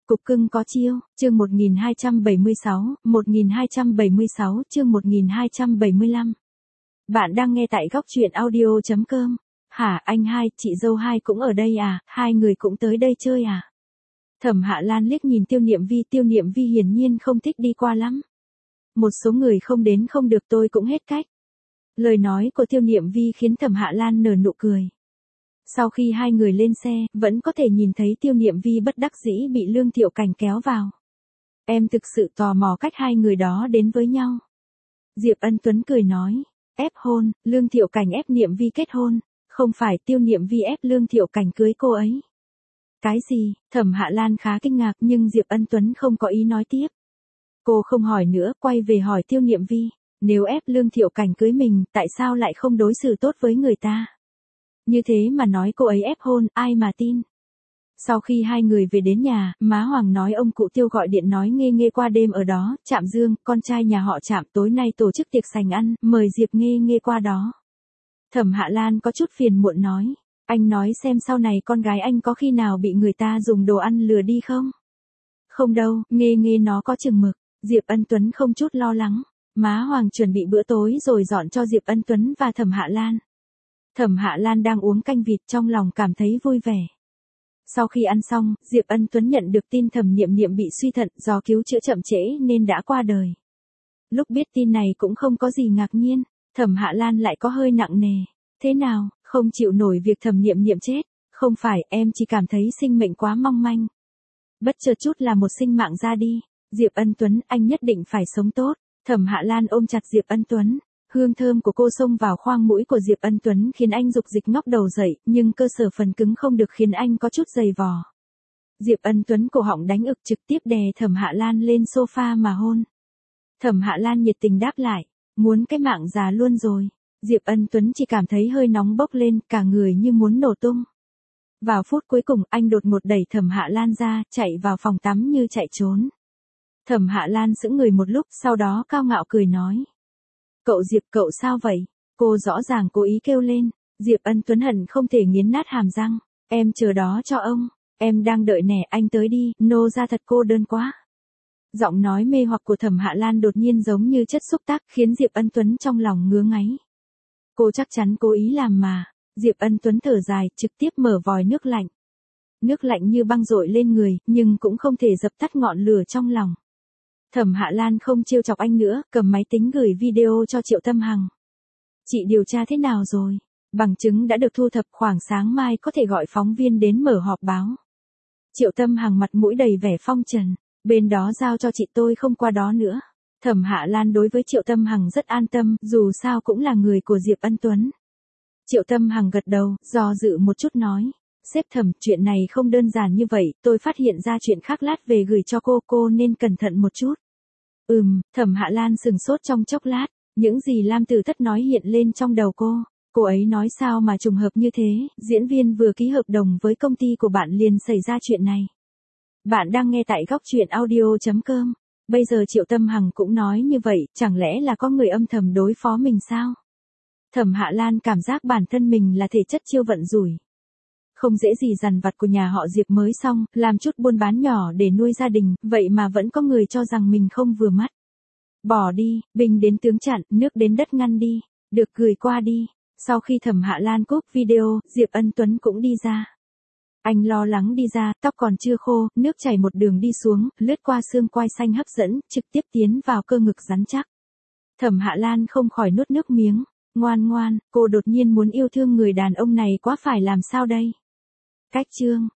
Cục cưng có chiêu, chương 1276, chương 1275. Bạn đang nghe tại góc truyện audio.com. Hả, anh hai, chị dâu hai cũng ở đây à, hai người cũng tới đây chơi à? Thẩm Hạ Lan liếc nhìn Tiêu Niệm Vi hiển nhiên không thích đi qua lắm. Một số người không đến không được, tôi cũng hết cách. Lời nói của Tiêu Niệm Vi khiến Thẩm Hạ Lan nở nụ cười. Sau khi hai người lên xe, vẫn có thể nhìn thấy Tiêu Niệm Vi bất đắc dĩ bị Lương Thiệu Cảnh kéo vào. Em thực sự tò mò cách hai người đó đến với nhau. Diệp Ân Tuấn cười nói, ép hôn, Lương Thiệu Cảnh ép Niệm Vi kết hôn, không phải Tiêu Niệm Vi ép Lương Thiệu Cảnh cưới cô ấy. Cái gì? Thẩm Hạ Lan khá kinh ngạc nhưng Diệp Ân Tuấn không có ý nói tiếp. Cô không hỏi nữa, quay về hỏi Tiêu Niệm Vi, nếu ép Lương Thiệu Cảnh cưới mình, tại sao lại không đối xử tốt với người ta? Như thế mà nói cô ấy ép hôn, ai mà tin. Sau khi hai người về đến nhà, má Hoàng nói ông cụ Tiêu gọi điện nói Nghê qua đêm ở đó, Trạm Dương, con trai nhà họ Trạm tối nay tổ chức tiệc sành ăn, mời Diệp Nghê qua đó. Thẩm Hạ Lan có chút phiền muộn nói, anh nói xem sau này con gái anh có khi nào bị người ta dùng đồ ăn lừa đi không? Không đâu, Nghê nó có chừng mực. Diệp Ân Tuấn không chút lo lắng. Má Hoàng chuẩn bị bữa tối rồi dọn cho Diệp Ân Tuấn và Thẩm Hạ Lan. Thẩm Hạ Lan đang uống canh vịt trong lòng cảm thấy vui vẻ. Sau khi ăn xong, Diệp Ân Tuấn nhận được tin Thẩm Niệm bị suy thận do cứu chữa chậm trễ nên đã qua đời. Lúc biết tin này cũng không có gì ngạc nhiên, Thẩm Hạ Lan lại có hơi nặng nề. Thế nào, không chịu nổi việc Thẩm Niệm chết? Không phải, em chỉ cảm thấy sinh mệnh quá mong manh. Bất chợt chút là một sinh mạng ra đi. Diệp Ân Tuấn, anh nhất định phải sống tốt. Thẩm Hạ Lan ôm chặt Diệp Ân Tuấn. Hương thơm của cô xông vào khoang mũi của Diệp Ân Tuấn khiến anh dục dịch ngóc đầu dậy, nhưng cơ sở phần cứng không được khiến anh có chút dày vò. Diệp Ân Tuấn cổ họng đánh ực trực tiếp đè Thẩm Hạ Lan lên sofa mà hôn. Thẩm Hạ Lan nhiệt tình đáp lại, muốn cái mạng già luôn rồi. Diệp Ân Tuấn chỉ cảm thấy hơi nóng bốc lên, cả người như muốn nổ tung. Vào phút cuối cùng anh đột ngột đẩy Thẩm Hạ Lan ra, chạy vào phòng tắm như chạy trốn. Thẩm Hạ Lan sững người một lúc, sau đó cao ngạo cười nói. Cậu Diệp, cậu sao vậy? Cô rõ ràng cố ý kêu lên. Diệp Ân Tuấn hận không thể nghiến nát hàm răng. Em chờ đó cho ông. Em đang đợi nè, anh tới đi, nô ra thật cô đơn quá. Giọng nói mê hoặc của Thẩm Hạ Lan đột nhiên giống như chất xúc tác khiến Diệp Ân Tuấn trong lòng ngứa ngáy. Cô chắc chắn cố ý làm mà. Diệp Ân Tuấn thở dài, trực tiếp mở vòi nước lạnh. Nước lạnh như băng dội lên người, nhưng cũng không thể dập tắt ngọn lửa trong lòng. Thẩm Hạ Lan không trêu chọc anh nữa, cầm máy tính gửi video cho Triệu Tâm Hằng. Chị điều tra thế nào rồi? Bằng chứng đã được thu thập, khoảng sáng mai có thể gọi phóng viên đến mở họp báo. Triệu Tâm Hằng mặt mũi đầy vẻ phong trần. Bên đó giao cho chị, tôi không qua đó nữa. Thẩm Hạ Lan đối với Triệu Tâm Hằng rất an tâm, dù sao cũng là người của Diệp Ân Tuấn. Triệu Tâm Hằng gật đầu, do dự một chút nói. Sếp Thẩm, chuyện này không đơn giản như vậy, tôi phát hiện ra chuyện khác, lát về gửi cho cô nên cẩn thận một chút. Thẩm Hạ Lan sừng sốt trong chốc lát, những gì Lam Tử Thất nói hiện lên trong đầu cô ấy nói sao mà trùng hợp như thế, diễn viên vừa ký hợp đồng với công ty của bạn liền xảy ra chuyện này. Bạn đang nghe tại góc truyện audio.com, bây giờ Triệu Tâm Hằng cũng nói như vậy, chẳng lẽ là có người âm thầm đối phó mình sao? Thẩm Hạ Lan cảm giác bản thân mình là thể chất chiêu vận rủi. Không dễ gì dằn vặt của nhà họ Diệp mới xong, làm chút buôn bán nhỏ để nuôi gia đình, vậy mà vẫn có người cho rằng mình không vừa mắt. Bỏ đi, binh đến tướng chặn, nước đến đất ngăn đi, được gửi qua đi. Sau khi Thẩm Hạ Lan cúp video, Diệp Ân Tuấn cũng đi ra. Anh lo lắng đi ra, tóc còn chưa khô, nước chảy một đường đi xuống, lướt qua xương quai xanh hấp dẫn, trực tiếp tiến vào cơ ngực rắn chắc. Thẩm Hạ Lan không khỏi nuốt nước miếng. Ngoan, cô đột nhiên muốn yêu thương người đàn ông này quá, phải làm sao đây? Cách chương